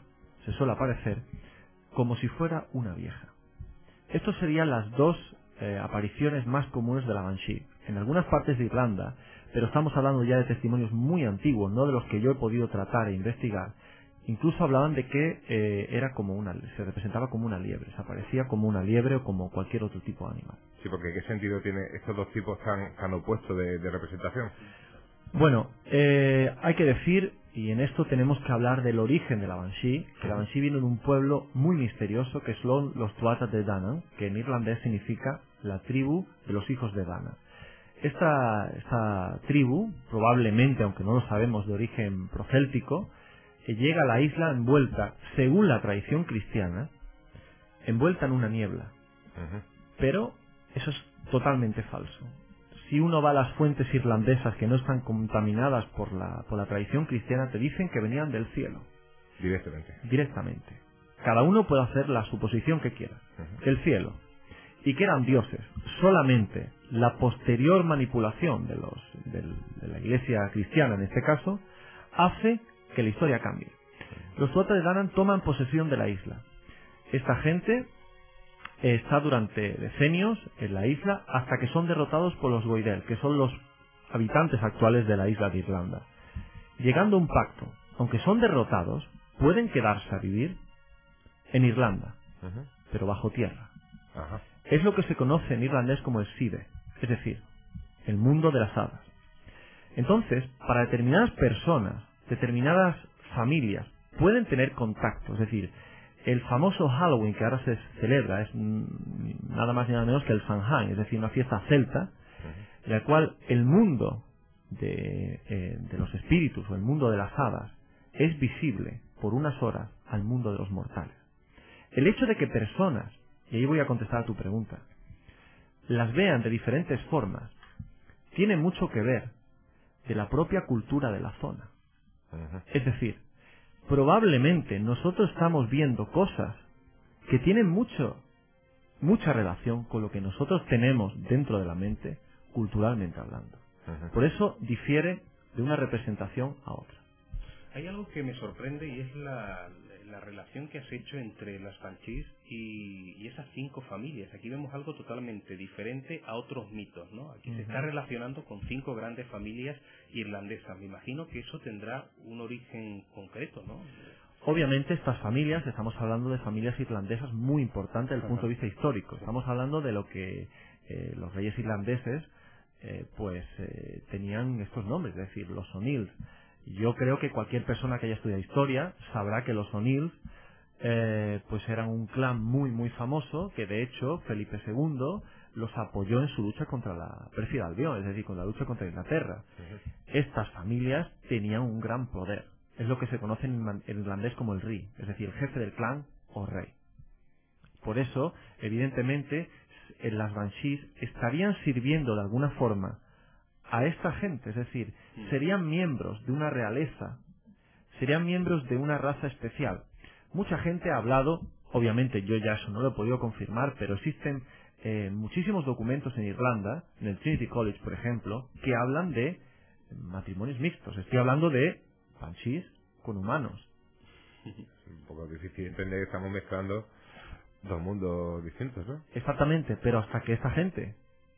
como si fuera una vieja. Estas serían las 2 apariciones más comunes de la Banshee. En algunas partes de Irlanda, pero estamos hablando ya de testimonios muy antiguos, no de los que yo he podido tratar e investigar. Incluso hablaban de que se representaba como una liebre, se aparecía como una liebre o como cualquier otro tipo de animal. Sí, porque ¿qué sentido tiene estos 2 tipos tan opuestos de representación? Bueno, hay que decir, y en esto tenemos que hablar del origen de la Banshee, que la Banshee viene de un pueblo muy misterioso que son los Tuatha de Danann, que en irlandés significa la tribu de los hijos de Danann. Esta tribu, probablemente, aunque no lo sabemos, de origen procéltico, llega a la isla envuelta, según la tradición cristiana, envuelta en una niebla. Pero eso es totalmente falso. Si uno va a las fuentes irlandesas que no están contaminadas por la tradición cristiana, te dicen que venían del cielo. Directamente. Cada uno puede hacer la suposición que quiera. Del cielo. Y que eran dioses. Solamente la posterior manipulación de la iglesia cristiana, en este caso, hace que la historia cambie. Los Tuatha de Danann toman posesión de la isla. Esta gente está durante decenios en la isla hasta que son derrotados por los Goidel, que son los habitantes actuales de la isla de Irlanda. Llegando a un pacto, aunque son derrotados, pueden quedarse a vivir en Irlanda, pero bajo tierra. Es lo que se conoce en irlandés como el Side, es decir, el mundo de las hadas. Entonces, para determinadas personas, determinadas familias, pueden tener contacto, es decir, el famoso Halloween que ahora se celebra es nada más ni nada menos que el Samhain, es decir, una fiesta celta, en la cual el mundo de los espíritus o el mundo de las hadas es visible por unas horas al mundo de los mortales. El hecho de que personas, y ahí voy a contestar a tu pregunta, las vean de diferentes formas, tiene mucho que ver de la propia cultura de la zona. Es decir, probablemente nosotros estamos viendo cosas que tienen mucha relación con lo que nosotros tenemos dentro de la mente, culturalmente hablando. Por eso difiere de una representación a otra. Hay algo que me sorprende y es la relación que has hecho entre las Banshees y esas 5 familias. Aquí vemos algo totalmente diferente a otros mitos, ¿no? Aquí se está relacionando con 5 grandes familias irlandesas. Me imagino que eso tendrá un origen concreto, ¿no? Obviamente estas familias, estamos hablando de familias irlandesas muy importantes desde el punto de vista histórico. Estamos hablando de lo que los reyes irlandeses tenían estos nombres, es decir, los O'Neills. Yo creo que cualquier persona que haya estudiado historia sabrá que los O'Neills eran un clan muy muy famoso, que de hecho Felipe II los apoyó en su lucha contra la pérfida Albión, es decir, con la lucha contra Inglaterra. Estas familias tenían un gran poder. Es lo que se conoce en irlandés como el Rí, es decir, el jefe del clan o rey. Por eso, evidentemente, las Banshees estarían sirviendo de alguna forma a esta gente, es decir, serían miembros de una realeza, serían miembros de una raza especial. Mucha gente ha hablado, obviamente yo ya eso no lo he podido confirmar, pero existen muchísimos documentos en Irlanda, en el Trinity College, por ejemplo, que hablan de matrimonios mixtos. Estoy hablando de banshees con humanos. Es un poco difícil entender que estamos mezclando dos mundos distintos, ¿no? Exactamente, pero hasta que esta gente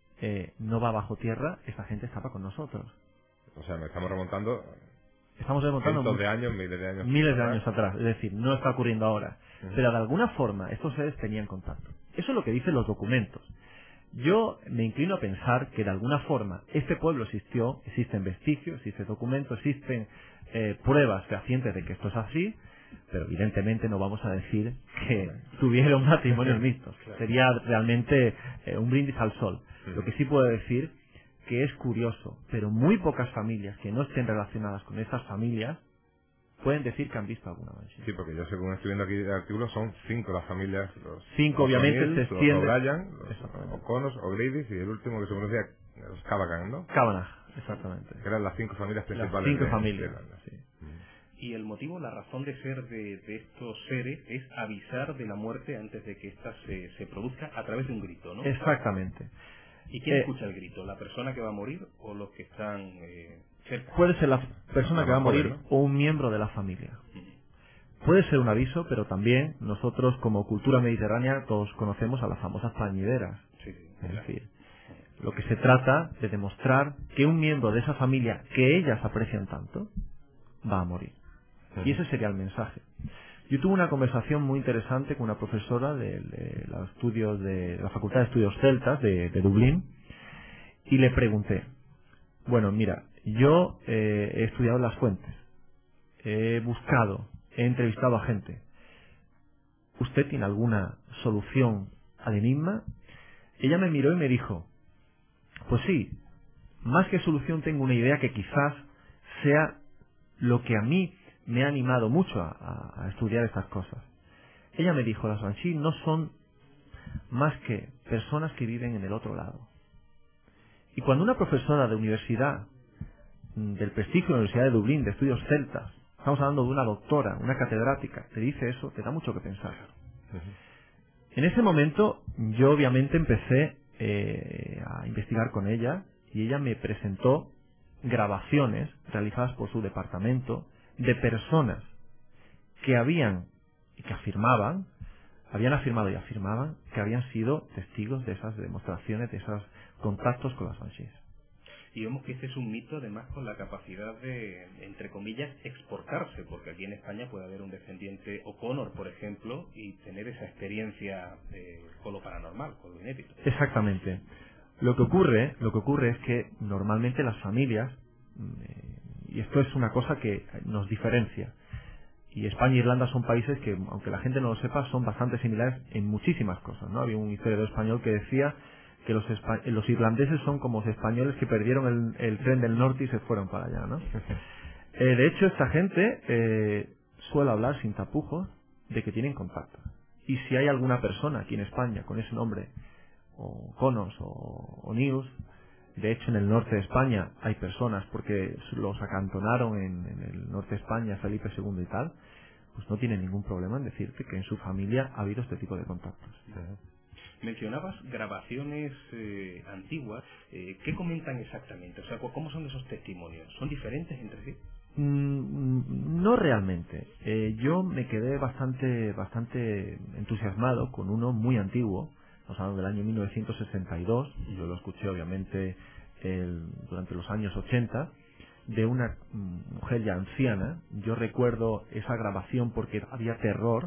no va bajo tierra, esta gente estaba con nosotros. O sea, nos estamos remontando Cientos de años, miles de años atrás. Es decir, no está ocurriendo ahora. Pero de alguna forma estos seres tenían contacto. Eso es lo que dicen los documentos. Yo me inclino a pensar que de alguna forma este pueblo existió, existen vestigios, existen documentos, existen pruebas fehacientes de que esto es así, pero evidentemente no vamos a decir que tuvieron matrimonios mixtos. Sería realmente un brindis al sol. Lo que sí puedo decir que es curioso, pero muy pocas familias que no estén relacionadas con esas familias pueden decir que han visto alguna banshee. Sí, porque yo según estoy viendo aquí el artículo son 5 las familias, los 5 obviamente se extienden. Los O'Brien, los O'Connors, O'Grady's y el último que se conocía, los Cavacan, ¿no? Kavanagh, exactamente. Que eran las 5 familias principales. Las 5 de familias, Irlanda. sí. Y el motivo, la razón de ser de estos seres es avisar de la muerte antes de que ésta se produzca a través de un grito, ¿no? Exactamente. ¿Y quién escucha el grito? ¿La persona que va a morir o los que están cerca? Puede ser la persona que va a morir, ¿no? o un miembro de la familia. Puede ser un aviso, pero también nosotros como cultura mediterránea todos conocemos a las famosas plañideras. Sí, Es decir, lo que se trata de demostrar que un miembro de esa familia que ellas aprecian tanto va a morir. Y ese sería el mensaje. Yo tuve una conversación muy interesante con una profesora de los estudios de la Facultad de Estudios Celtas de Dublín y le pregunté, bueno, mira, yo he estudiado las fuentes, he buscado, he entrevistado a gente. ¿Usted tiene alguna solución al enigma? Ella me miró y me dijo, pues sí, más que solución tengo una idea que quizás sea lo que a mí me ha animado mucho a estudiar estas cosas. Ella me dijo, las banshee no son más que personas que viven en el otro lado. Y cuando una profesora de universidad, del prestigio de la Universidad de Dublín, de estudios celtas, estamos hablando de una doctora, una catedrática, te dice eso, te da mucho que pensar. En ese momento yo obviamente empecé a investigar con ella y ella me presentó grabaciones realizadas por su departamento de personas que habían y que habían afirmado y afirmaban que habían sido testigos de esas demostraciones, de esos contactos con las banshees. Y vemos que este es un mito además con la capacidad de, entre comillas, exportarse, porque aquí en España puede haber un descendiente O'Connor, por ejemplo, y tener esa experiencia con lo paranormal, con lo inédito. Exactamente. Lo que ocurre es que normalmente las familias, y esto es una cosa que nos diferencia, y España e Irlanda son países que, aunque la gente no lo sepa, son bastante similares en muchísimas cosas, ¿no? Había un historiador español que decía que los irlandeses son como los españoles que perdieron el tren del norte y se fueron para allá, ¿no? De hecho, esta gente suele hablar sin tapujos de que tienen contacto. Y si hay alguna persona aquí en España con ese nombre, o Conos o News, de hecho en el norte de España hay personas, porque los acantonaron en el norte de España, Felipe II y tal, pues no tienen ningún problema en decirte que en su familia ha habido este tipo de contactos. Mencionabas grabaciones antiguas. ¿Qué comentan exactamente? O sea, ¿cómo son esos testimonios? ¿Son diferentes entre sí? No realmente. Yo me quedé bastante entusiasmado con uno muy antiguo. Estamos hablando del año 1962. Yo lo escuché obviamente durante los años 80 de una mujer ya anciana. Yo recuerdo esa grabación porque había terror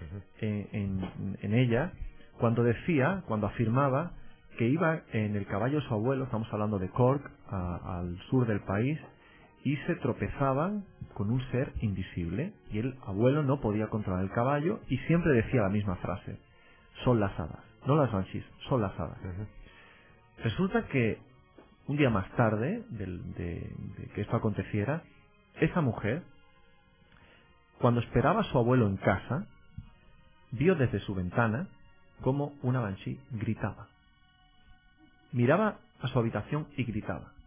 en ella. Cuando afirmaba que iba en el caballo de su abuelo, estamos hablando de Cork, al sur del país, y se tropezaban con un ser invisible, y el abuelo no podía controlar el caballo, y siempre decía la misma frase: son las hadas, no las banshees, son las hadas. Resulta que un día más tarde de que esto aconteciera, esa mujer, cuando esperaba a su abuelo en casa, vio desde su ventana como una banshee gritaba. Miraba a su habitación y gritaba.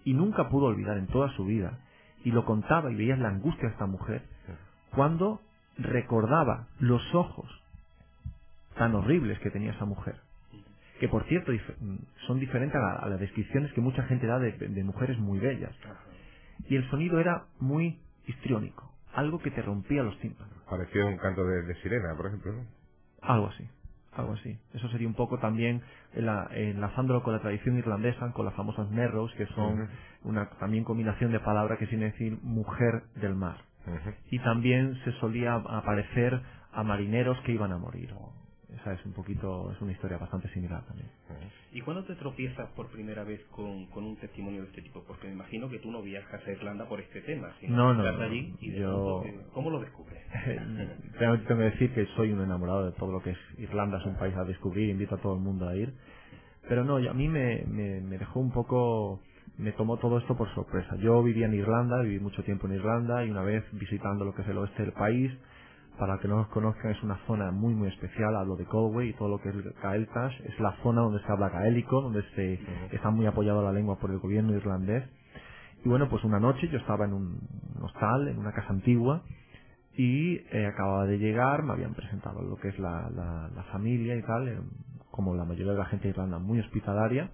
y nunca pudo olvidar en toda su vida, y lo contaba y veías la angustia de esta mujer, cuando recordaba los ojos tan horribles que tenía esa mujer, que por cierto son diferentes a las descripciones que mucha gente da de mujeres muy bellas, y el sonido era muy histriónico, algo que te rompía los tímpanos. Parecía un canto de sirena, por ejemplo, ¿no? Algo así. Eso sería un poco también enlazándolo con la tradición irlandesa, con las famosas Merrows, que son una también combinación de palabras que quiere decir mujer del mar. Y también se solía aparecer a marineros que iban a morir. Esa es una historia bastante similar también. ¿Y cuándo te tropiezas por primera vez con un testimonio de este tipo? Porque me imagino que tú no viajas a Irlanda por este tema, sino No, estás allí y ¿cómo lo descubres? Tengo que decir que soy un enamorado de todo lo que es Irlanda, es un país a descubrir, invito a todo el mundo a ir. Pero no, a mí me dejó un poco, me tomó todo esto por sorpresa. Yo vivía en Irlanda, viví mucho tiempo en Irlanda, y una vez visitando lo que es el oeste del país, para que no nos conozcan, es una zona muy muy especial. Hablo de Galway y todo lo que es Gaeltacht, es la zona donde se habla gaélico, donde está muy apoyada la lengua por el gobierno irlandés. Y bueno, pues una noche yo estaba en un hostal, en una casa antigua, y acababa de llegar, me habían presentado lo que es la familia y tal, como la mayoría de la gente de Irlanda, muy hospitalaria,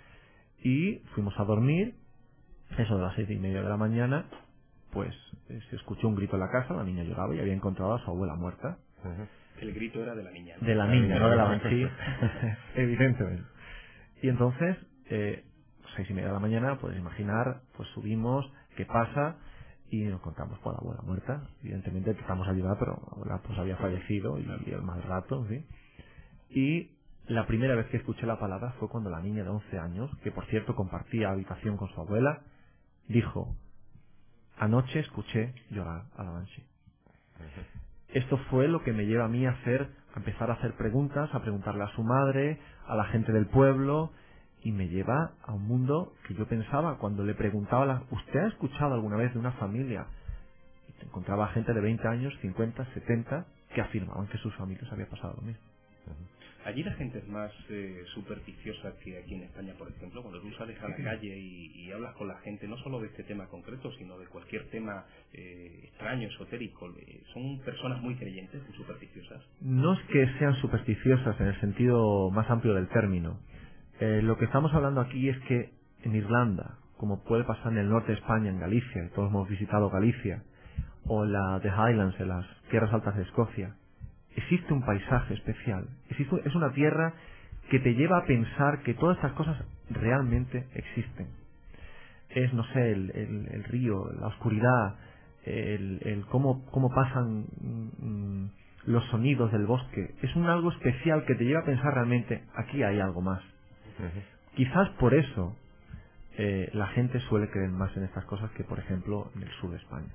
y fuimos a dormir. Eso de las 6:30 de la mañana, pues se escuchó un grito en la casa, la niña lloraba y había encontrado a su abuela muerta. El grito era de la niña. De la niña, no de la banshee, evidentemente. Y entonces, 6:30 de la mañana, puedes imaginar, pues subimos, qué pasa, y nos encontramos con la abuela muerta. Evidentemente empezamos a ayudar, pero la abuela pues había fallecido y el mal rato, ¿sí? Y la primera vez que escuché la palabra fue cuando la niña de 11 años, que por cierto compartía habitación con su abuela, dijo: anoche escuché llorar a la banshee. Esto fue lo que me lleva a mí a empezar a hacer preguntas, a preguntarle a su madre, a la gente del pueblo, y me lleva a un mundo que yo pensaba cuando le preguntaba ¿usted ha escuchado alguna vez de una familia? Y te encontraba gente de 20 años, 50, 70, que afirmaban que sus familias había pasado lo mismo. Allí la gente es más supersticiosa que aquí en España, por ejemplo. Cuando tú sales a la calle y hablas con la gente, no solo de este tema concreto, sino de cualquier tema extraño, esotérico, ¿son personas muy creyentes, muy supersticiosas? No es que sean supersticiosas en el sentido más amplio del término. Lo que estamos hablando aquí es que en Irlanda, como puede pasar en el norte de España, en Galicia, y todos hemos visitado Galicia, o en la The Highlands, en las tierras altas de Escocia, existe un paisaje especial. Es una tierra que te lleva a pensar que todas estas cosas realmente existen. Es, no sé, el río, la oscuridad, el cómo pasan los sonidos del bosque. Es algo especial que te lleva a pensar realmente, aquí hay algo más. Quizás por eso la gente suele creer más en estas cosas que, por ejemplo, en el sur de España.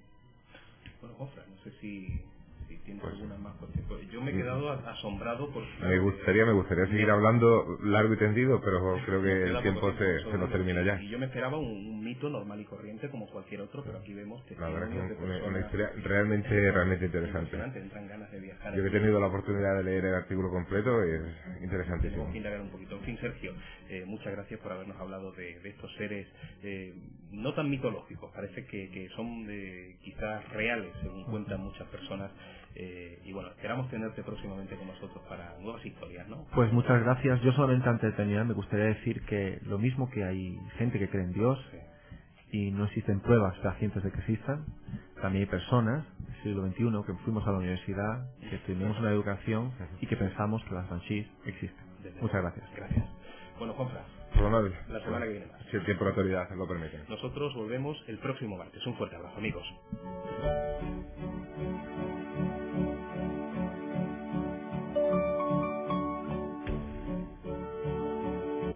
Bueno, Jofra, no sé si tienes alguna más. Yo me he quedado asombrado por... Me gustaría seguir hablando largo y tendido, pero creo que el tiempo se nos termina ya. Y yo me esperaba un mito normal y corriente como cualquier otro, pero aquí vemos testimonios de personas... Una historia realmente interesante. Entran ganas de viajar. Yo que he tenido la oportunidad de leer el artículo completo, es interesantísimo. Tenemos que indagar un poquito. En fin, Sergio, muchas gracias por habernos hablado de estos seres no tan mitológicos. Parece que son quizás reales, según cuentan muchas personas. Y bueno, esperamos tenerte próximamente con nosotros para nuevas historias, ¿no? Pues muchas gracias. Yo solamente antes de terminar me gustaría decir que lo mismo que hay gente que cree en Dios y no existen pruebas fehacientes de que existan, también hay personas del siglo XXI que fuimos a la universidad, que tuvimos una educación y que pensamos que las banshees existen. Muchas gracias. Gracias. Bueno, Juanfran, la semana que viene más. Si el tiempo y la autoridad lo permiten. Nosotros volvemos el próximo martes. Un fuerte abrazo, amigos.